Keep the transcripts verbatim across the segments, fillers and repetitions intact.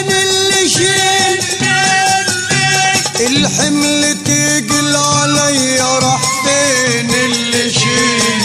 فين اللي شيل الحمل تقل عليا راح فين اللي شيل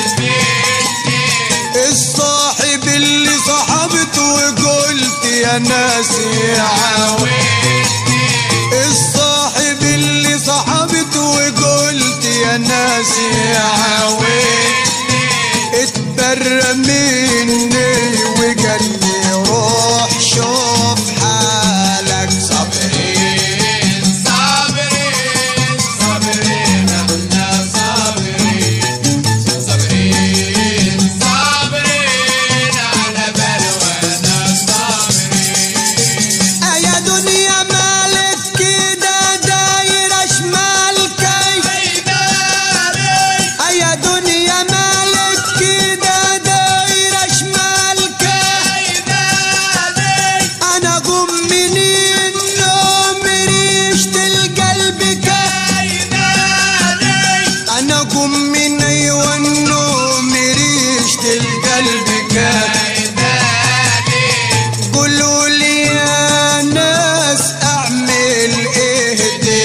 الصاحب اللي صحبت وقلت يا ناس يا عاود الصاحب اللي صحبت وقلت يا ناس يا عاود اتبرى مني وقال لي روح شوف حالك صابرين صابرين صابرين احنا صابرين صابرين صابرين على بلوانا صابرين يا دنيا مالك كده دايرة شمال كيف يا دنيا مالك كده دايرة شمال كيف انا قوم من النوم ريشة القلب كيف انا قوم من ايوه النوم ريشة القلب كيف قولوا لي يا ناس اعمل ايه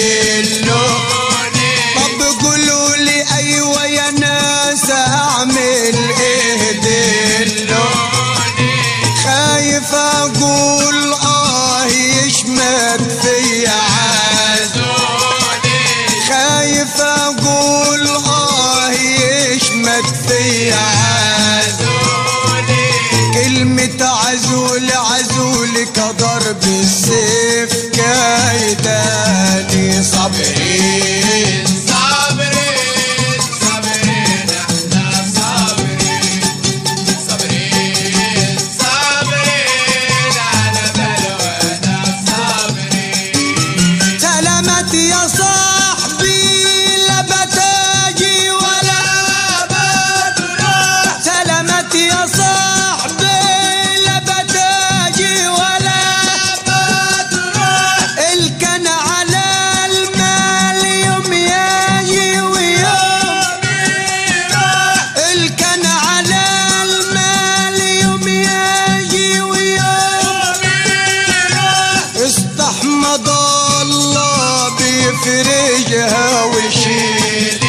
دلوني طب قولوا لي ايوه يا ناس اعمل ايه دلوني خايف اقول اه يشمت فيا عازوني خايف اقول اه يشمت فيا عازوني كلمة عزول عزول كضرب السيف كايداني صابرين صابرين صابرين احنا صابرين صابرين صابرين على بلوانا صابرين سلامت يا صاحبي لا بتاجي ولا بتروح سلامت يا صاحبي لا بتاجي ولا بتروح الكن على المال يوم يجي ويوم يروح الكن على المال يوم يجي ويوم يروح استحمد الله بيفرجها ويشيل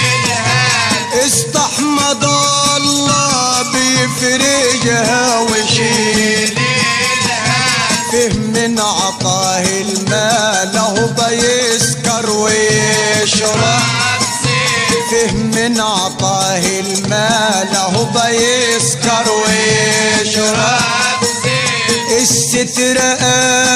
استحمد الله بيفرجها ويشيل فيه من عطاه المال هو بيسكر ويشرب فيه من عطاه المال هو بيسكر ويشرب الستر